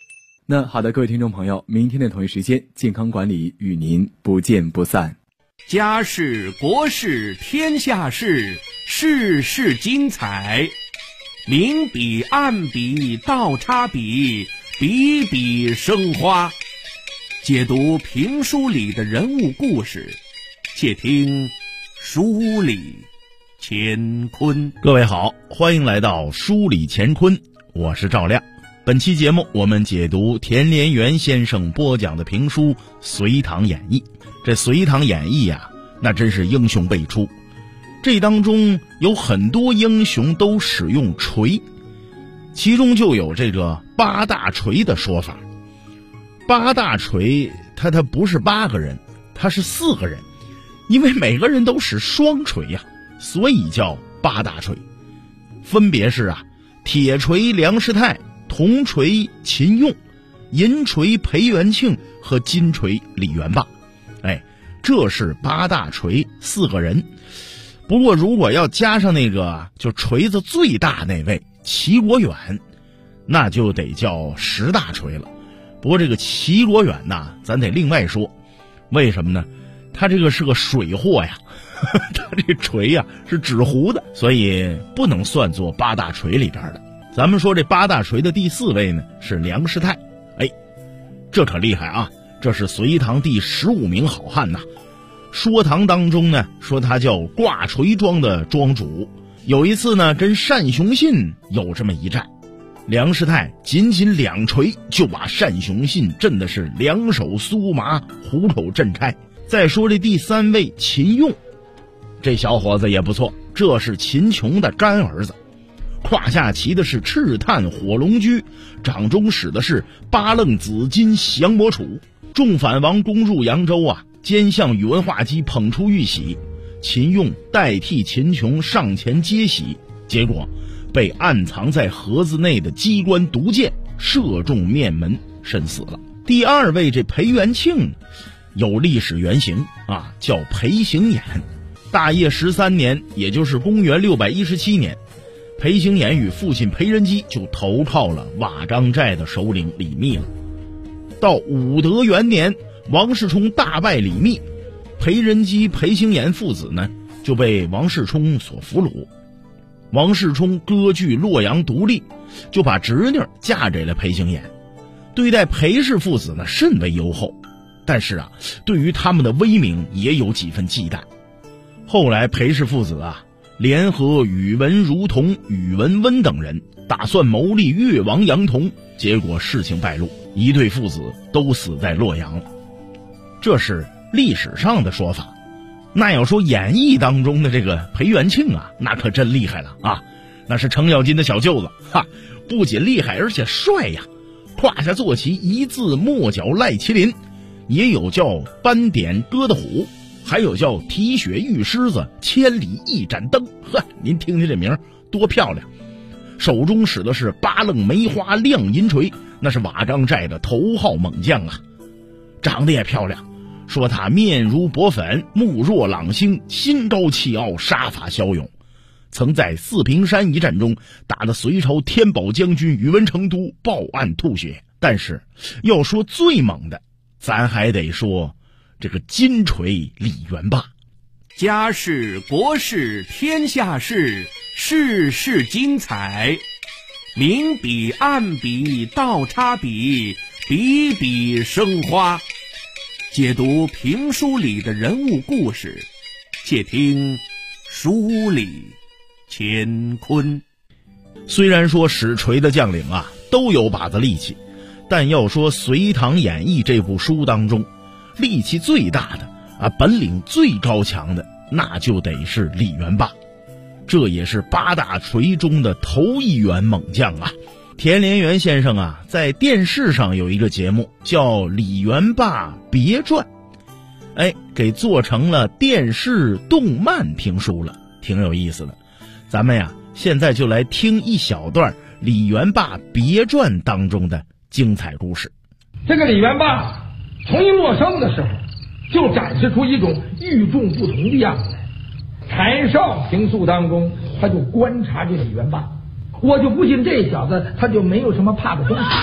那好的，各位听众朋友，明天的同一时间，健康管理与您不见不散。 家事国事天下事，事事精彩，明笔暗笔倒插笔，笔笔生花。解读评书里的人物故事，且听书里乾坤。 各位好，欢迎来到书里乾坤，我是赵亮。本期节目我们解读田连元先生播讲的评书《隋唐演义》。这《隋唐演义》啊，那真是英雄辈出，这当中有很多英雄都使用锤，其中就有这个八大锤的说法。八大锤它不是8个人，它是4个人，因为每个人都使双锤呀，所以叫八大锤。分别是铁锤梁师太，铜锤秦用，银锤裴元庆和金锤李元霸。这是八大锤4个人。不过如果要加上那个就锤子最大那位齐国远，那就得叫10大锤了。不过这个齐国远呐，咱得另外说。为什么呢？他这个是个水货呀，他这锤呀是纸糊的，所以不能算作八大锤里边的。咱们说这八大锤的第4位呢是梁师太。这可厉害啊，这是隋唐第15名好汉呐。说唐当中呢，说他叫挂锤庄的庄主。有一次呢，跟单雄信有这么一战，梁师太仅2锤就把单雄信震的是2手酥麻，虎口震开。再说这第3位秦用，这小伙子也不错，这是秦琼的干儿子，胯下骑的是赤炭火龙驹，掌中使的是八楞紫金降魔杵。众反王攻入扬州啊，奸相宇文化及捧出玉玺，秦用代替秦琼上前接玺，结果被暗藏在盒子内的机关毒箭射中面门，身死了。第2位这裴元庆有历史原型啊，叫裴行衍。大业13年，也就是公元617年，裴行衍与父亲裴仁基就投靠了瓦岗寨的首领李密了。到武德元年，王世充大败李密，裴仁基、裴行衍父子呢就被王世充所俘虏。王世充割据洛阳独立，就把侄女嫁给了裴行衍，对待裴氏父子呢甚为优厚，但是对于他们的威名也有几分忌惮。后来裴氏父子联合宇文如同、宇文温等人，打算谋立越王杨同，结果事情败露，一对父子都死在洛阳了。这是历史上的说法。那要说演义当中的这个裴元庆那可真厉害了啊！那是程咬金的小舅子不仅厉害而且帅呀，胯下坐骑一字墨角赖麒麟，也有叫斑点鸽的虎，还有叫提血玉狮子，千里一盏灯。您听听这名多漂亮！手中使的是八楞梅花亮银锤，那是瓦岗寨的头号猛将啊，长得也漂亮。说他面如薄粉，目若朗星，心高气傲，杀伐骁勇，曾在四平山一战中打得隋朝天宝将军宇文成都报案吐血。但是要说最猛的，咱还得说这个金锤李元霸。 家事国事天下事，事事精彩，明笔暗笔倒插笔，笔笔生花。解读评书里的人物故事，且听书里乾坤。 虽然说使锤的将领都有把子力气，但要说《隋唐演义》这部书当中，力气最大的本领最高强的，那就得是李元霸。这也是八大锤中的头一员猛将啊。田连元先生在电视上有一个节目叫《李元霸别传》，给做成了电视动漫评书了，挺有意思的。咱们现在就来听一小段《李元霸别传》当中的精彩故事。 这个李元霸从一落生的时候就展示出一种与众不同的样子来。台少评述当中，他就观察这李元霸，我就不信这小子他就没有什么怕的东西。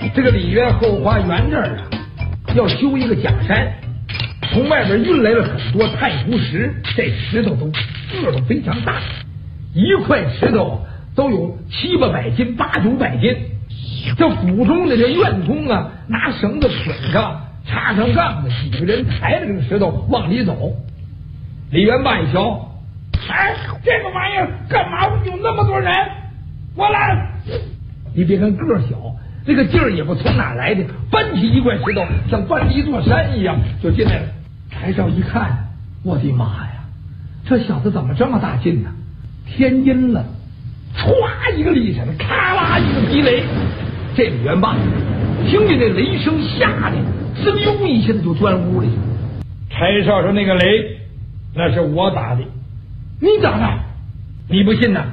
这个李渊后花园这儿啊，要修一个假山，从外边运来了很多太湖石，这石头都个头非常大，一块石头都有7、800斤、8、900斤。这府中的这院工啊，拿绳子捆上，插上杠子，几个人抬着这个石头往里走。李元霸一瞧，哎，这个玩意儿干嘛有那么多人？我来！你别看个小，这个劲儿也不从哪来的，搬起一块石头像搬了一座山一样就进来了。柴少一看，我的妈呀，这小子怎么这么大劲呢？天阴了，歘一个力闪，咔啦一个劈雷。这李元霸听见这雷声吓得滋溜一下子就钻屋里去了。柴少说：“那个雷那是我打的，你打的？你不信呐？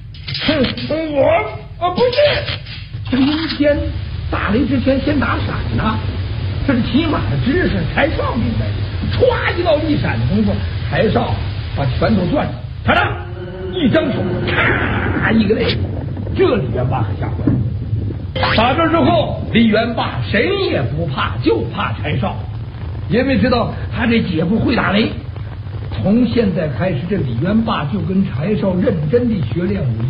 我不信。这阴间打雷之前先打闪呐，这是起码的知识。柴少明白，歘一道一闪的功夫，柴少把拳头攥住，他呢一张手，咔一个雷，这李元霸可吓坏了。打这之后，李元霸谁也不怕，就怕柴少，因为知道他这姐夫会打雷。从现在开始，这李元霸就跟柴少认真地学练武艺。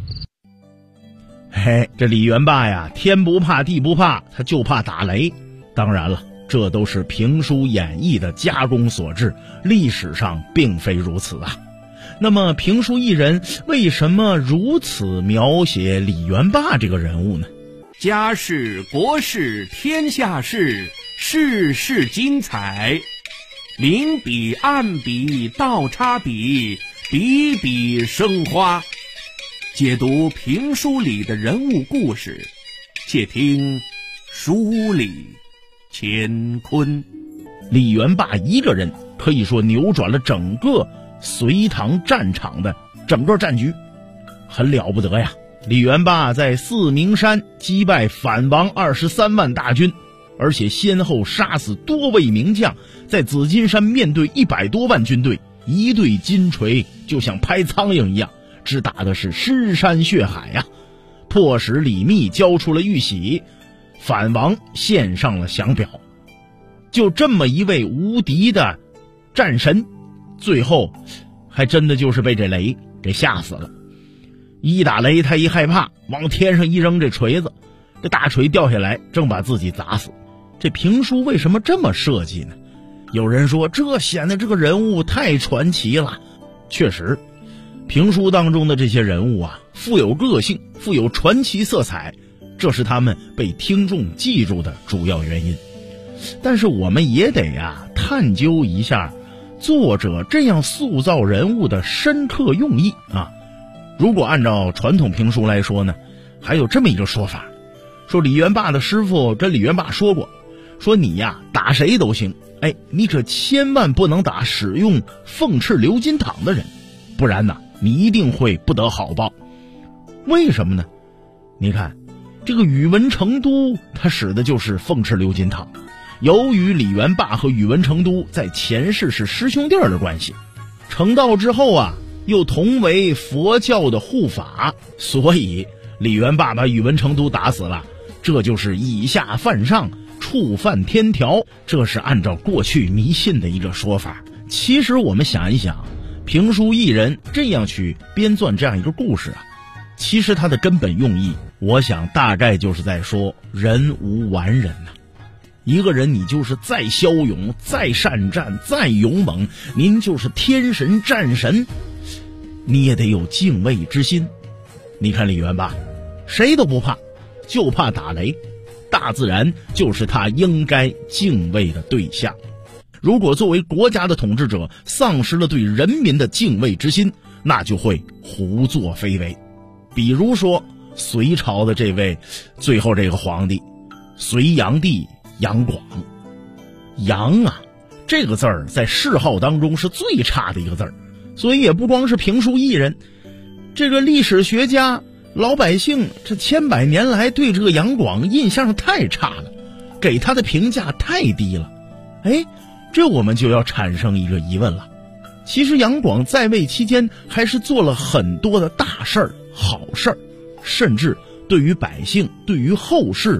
嘿，这李元霸呀，天不怕地不怕，他就怕打雷。当然了，这都是评书演绎的加工所致，历史上并非如此啊。那么评书艺人为什么如此描写李元霸这个人物呢？ 家事国事天下事，事事精彩，明笔暗笔倒插笔，笔笔生花。解读评书里的人物故事，且听书里乾坤。 李元霸一个人可以说扭转了整个隋唐战场的整个战局，很了不得呀。李元霸在四明山击败反王23万大军，而且先后杀死多位名将，在紫金山面对100多万军队，一对金锤就像拍苍蝇一样，只打的是尸山血海呀，迫使李密交出了玉玺，反王献上了降表。就这么一位无敌的战神，最后还真的就是被这雷给吓死了。一打雷他一害怕，往天上一扔这锤子，这大锤掉下来正把自己砸死。这评书为什么这么设计呢？有人说这显得这个人物太传奇了。确实，评书当中的这些人物啊，富有个性，富有传奇色彩，这是他们被听众记住的主要原因。但是我们也得探究一下作者这样塑造人物的深刻用意啊。如果按照传统评书来说呢，还有这么一个说法，说李元霸的师傅跟李元霸说过，说你打谁都行，你可千万不能打使用凤翅鎏金镗的人，不然你一定会不得好报。为什么呢？你看这个宇文成都他使的就是凤翅鎏金镗，由于李元霸和宇文成都在前世是师兄弟的关系，成道之后又同为佛教的护法，所以李元霸把宇文成都打死了，这就是以下犯上，触犯天条，这是按照过去迷信的一个说法。其实我们想一想，评书艺人这样去编撰这样一个故事其实它的根本用意，我想大概就是在说人无完人一个人你就是再骁勇，再善战，再勇猛，您就是天神战神，你也得有敬畏之心。你看李元霸谁都不怕，就怕打雷，大自然就是他应该敬畏的对象。如果作为国家的统治者丧失了对人民的敬畏之心，那就会胡作非为。比如说隋朝的这位最后这个皇帝隋炀帝杨广，杨这个字儿在谥号当中是最差的一个字儿，所以也不光是评书艺人，这个历史学家老百姓这千百年来对这个杨广印象太差了，给他的评价太低了。这我们就要产生一个疑问了，其实杨广在位期间还是做了很多的大事儿、好事儿，甚至对于百姓，对于后世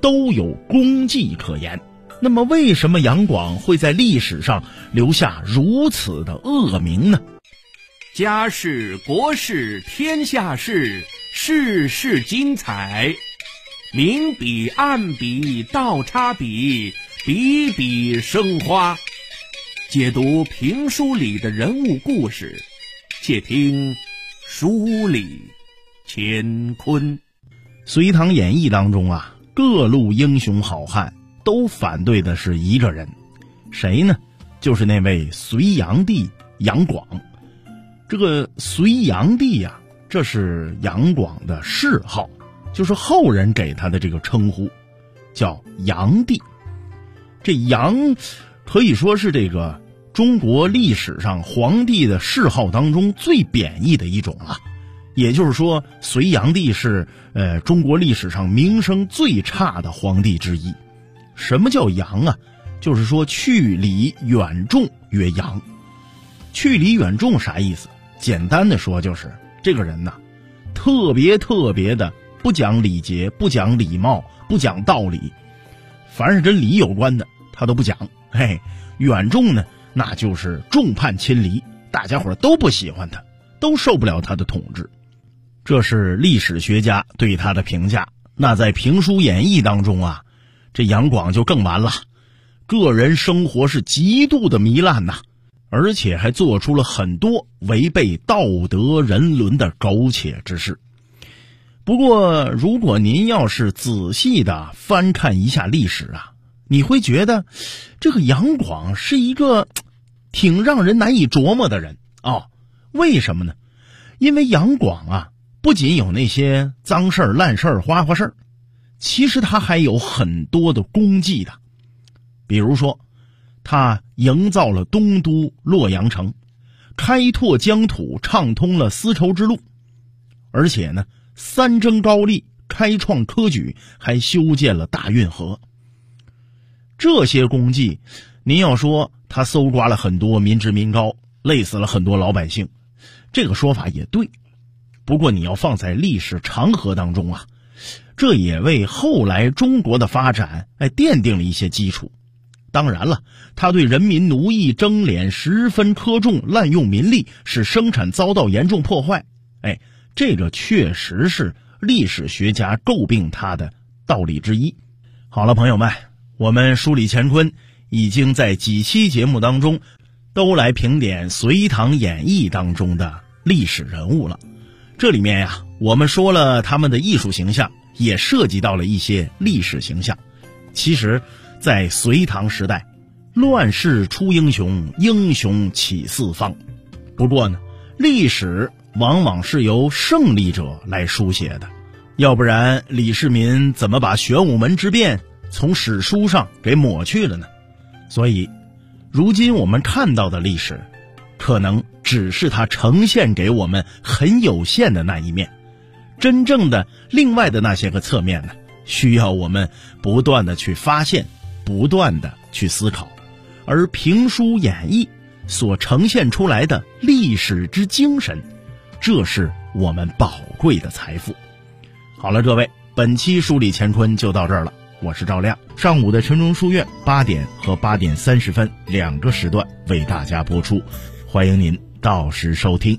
都有功绩可言。那么为什么杨广会在历史上留下如此的恶名呢？ 家事国事天下事，事事精彩，明笔暗笔倒插笔，笔笔生花。解读评书里的人物故事，且听书里乾坤。 隋唐演义当中啊，各路英雄好汉都反对的是一个人，谁呢？就是那位隋炀帝杨广。这个隋炀帝啊，这是杨广的谥号，就是后人给他的这个称呼，叫炀帝。这炀可以说是这个中国历史上皇帝的谥号当中最贬义的一种了。也就是说，隋炀帝是中国历史上名声最差的皇帝之一。什么叫炀啊？就是说去礼远重曰炀。去礼远重啥意思？简单的说就是这个人呐，特别的不讲礼节，不讲礼貌，不讲道理，凡是跟礼有关的他都不讲。远重呢，那就是众叛亲离，大家伙都不喜欢他，都受不了他的统治。这是历史学家对他的评价。那在评书演义当中啊，这杨广就更完了，个人生活是极度的糜烂呐，而且还做出了很多违背道德人伦的苟且之事。不过如果您要是仔细的翻看一下历史啊，你会觉得这个杨广是一个挺让人难以琢磨的人哦。为什么呢？因为杨广啊，不仅有那些脏事儿、烂事儿、花事儿，其实他还有很多的功绩的。比如说，他营造了东都洛阳城，开拓疆土，畅通了丝绸之路，而且呢，三征高丽，开创科举，还修建了大运河。这些功绩，您要说他搜刮了很多民脂民膏，累死了很多老百姓，这个说法也对。不过你要放在历史长河当中啊，这也为后来中国的发展奠定了一些基础。当然了，他对人民奴役征敛十分苛重，滥用民力，使生产遭到严重破坏，这个确实是历史学家诟病他的道理之一。好了，朋友们，我们书里乾坤已经在几期节目当中都来评点隋唐演义当中的历史人物了。这里面呀，我们说了他们的艺术形象，也涉及到了一些历史形象。其实在隋唐时代，乱世出英雄，英雄起四方。不过呢，历史往往是由胜利者来书写的，要不然李世民怎么把玄武门之变从史书上给抹去了呢？所以如今我们看到的历史，可能只是它呈现给我们很有限的那一面，真正的另外的那些个侧面呢，需要我们不断的去发现，不断的去思考。而评书演义所呈现出来的历史之精神，这是我们宝贵的财富。好了，各位，本期书里乾坤就到这儿了。我是赵亮，上午的城中书院8点和8点30分2个时段为大家播出，欢迎您到时收听。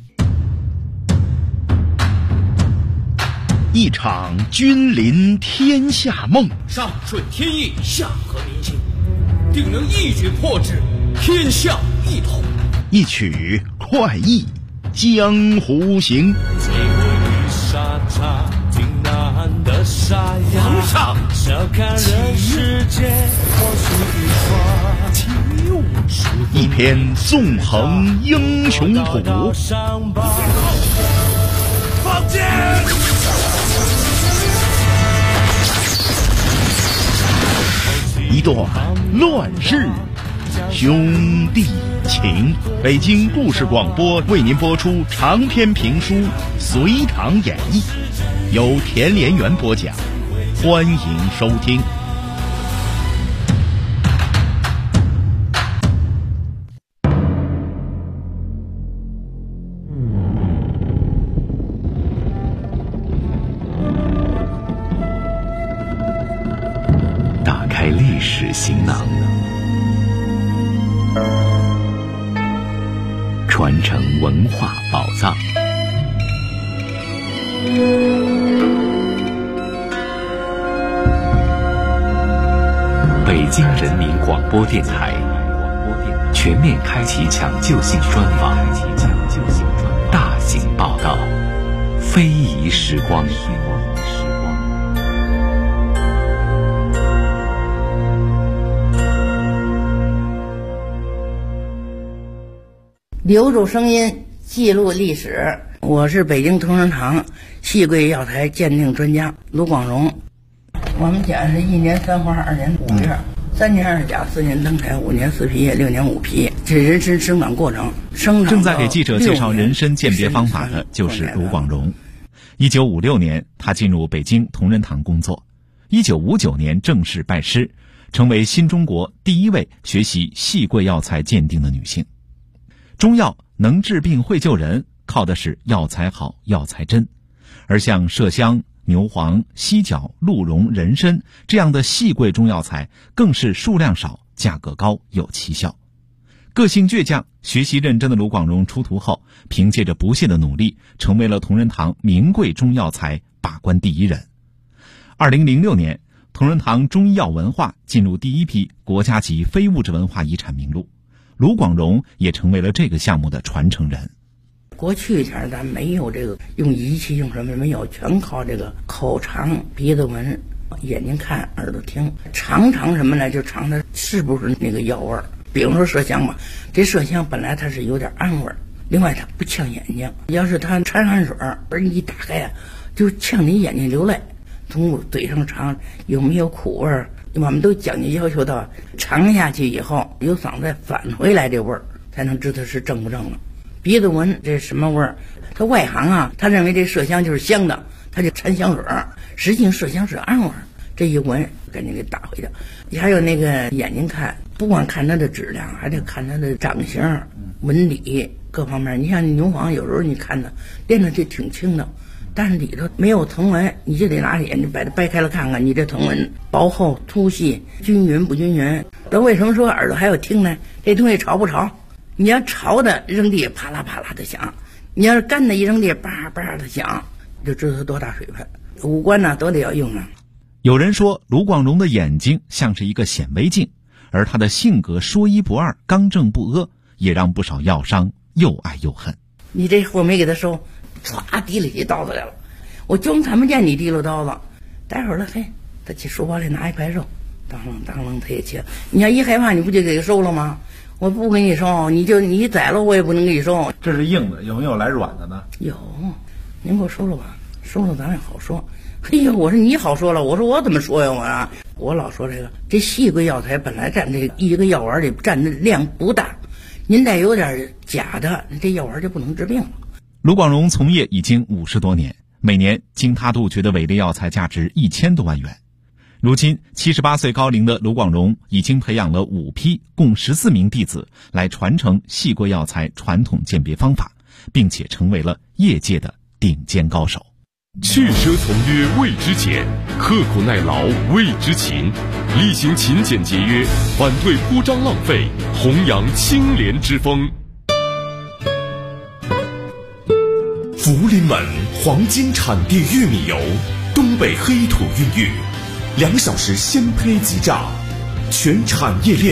一场君临天下梦， 上顺天意，下合民心，定能一举破之，天下一统。 一曲快意江湖行。 皇上， 一篇纵横英雄谱， 放箭！ 一段乱世兄弟情。北京故事广播为您播出长篇评书《隋唐演义》，由田连元播讲，欢迎收听。 史行囊，传承文化宝藏。北京人民广播电台全面开启抢救性专访，大型报道，非遗时光。 留住声音，记录历史。我是北京同仁堂戏桂药材鉴定专家卢广荣。我们讲是1年3花2年5月，3年2甲4年登台5年4皮叶6年5皮，这人参生长过程。 正在给记者介绍人参鉴别方法的就是卢广荣。1956年，他进入北京同仁堂工作。1959年正式拜师，成为新中国第一位学习戏桂药材鉴定的女性。中药能治病会救人，靠的是药材好药材真，而像麝香、牛黄、犀角、鹿茸、人参这样的细贵中药材更是数量少、价格高、有奇效。个性倔强、学习认真的卢广荣出徒后，凭借着不懈的努力，成为了同仁堂名贵中药材把关第一人。2006年，同仁堂中医药文化进入第一批国家级非物质文化遗产名录，卢广荣也成为了这个项目的传承人。 过去前咱没有这个用仪器用什么没有，全靠这个口尝、鼻子闻、眼睛看、耳朵听，尝什么呢？就尝它是不是那个药味儿。比如说麝香吧，这麝香本来它是有点暗味儿，另外它不呛眼睛，要是它掺汗水而你一打开啊，就呛你眼睛流泪。从嘴上尝有没有苦味儿，我们都讲究要求到尝下去以后有嗓子返回来这味儿，才能知道是正不正了。鼻子闻这什么味儿？他外行啊，他认为这麝香就是香的，他就掺香水儿，实际上麝香是暗味儿。这一闻赶紧给打回去。还有那个眼睛看，不光看它的质量，还得看它的长形、纹理各方面。你像牛黄，有时候你看它练的就挺轻的，但是里头没有藤纹，你就得拿着眼睛把它掰开了看看，你这藤纹薄厚、粗细、均匀不均匀。那为什么说耳朵还有听呢？这东西潮不潮？你要潮的扔地啪啦啪啦的响，你要是干的一扔地叭叭的响，就知道它多大水分。五官呢都得要用上。 有人说卢广荣的眼睛像是一个显微镜，而他的性格说一不二、刚正不阿，也让不少药商又爱又恨。 你这货没给他收，唰提了起刀子来了，我就看不见你提了刀子。待会儿了，嘿，他去书包里拿一块肉，当啷他也切。你要一害怕，你不就给他收了吗？我不给你收，你宰了我也不能给你收。 这是硬的，有没有来软的呢？ 有，您给我收了吧，收了咱也好说。哎呀，我说你好说了，我说我怎么说呀？我老说这细贵药材本来占这一个药丸里占的量不大，您再有点假的，这药丸就不能治病了。 卢广荣从业已经50多年，每年经他杜绝的伪劣药材价值1000多万元。如今78岁高龄的卢广荣已经培养了5批共14名弟子来传承细贵药材传统鉴别方法，并且成为了业界的顶尖高手。 去奢从约谓之俭，刻苦耐劳谓之勤，力行勤俭节约，反对铺张浪费，弘扬清廉之风。 福临门黄金产地玉米油，东北黑土孕育，2小时鲜胚即榨，全产业链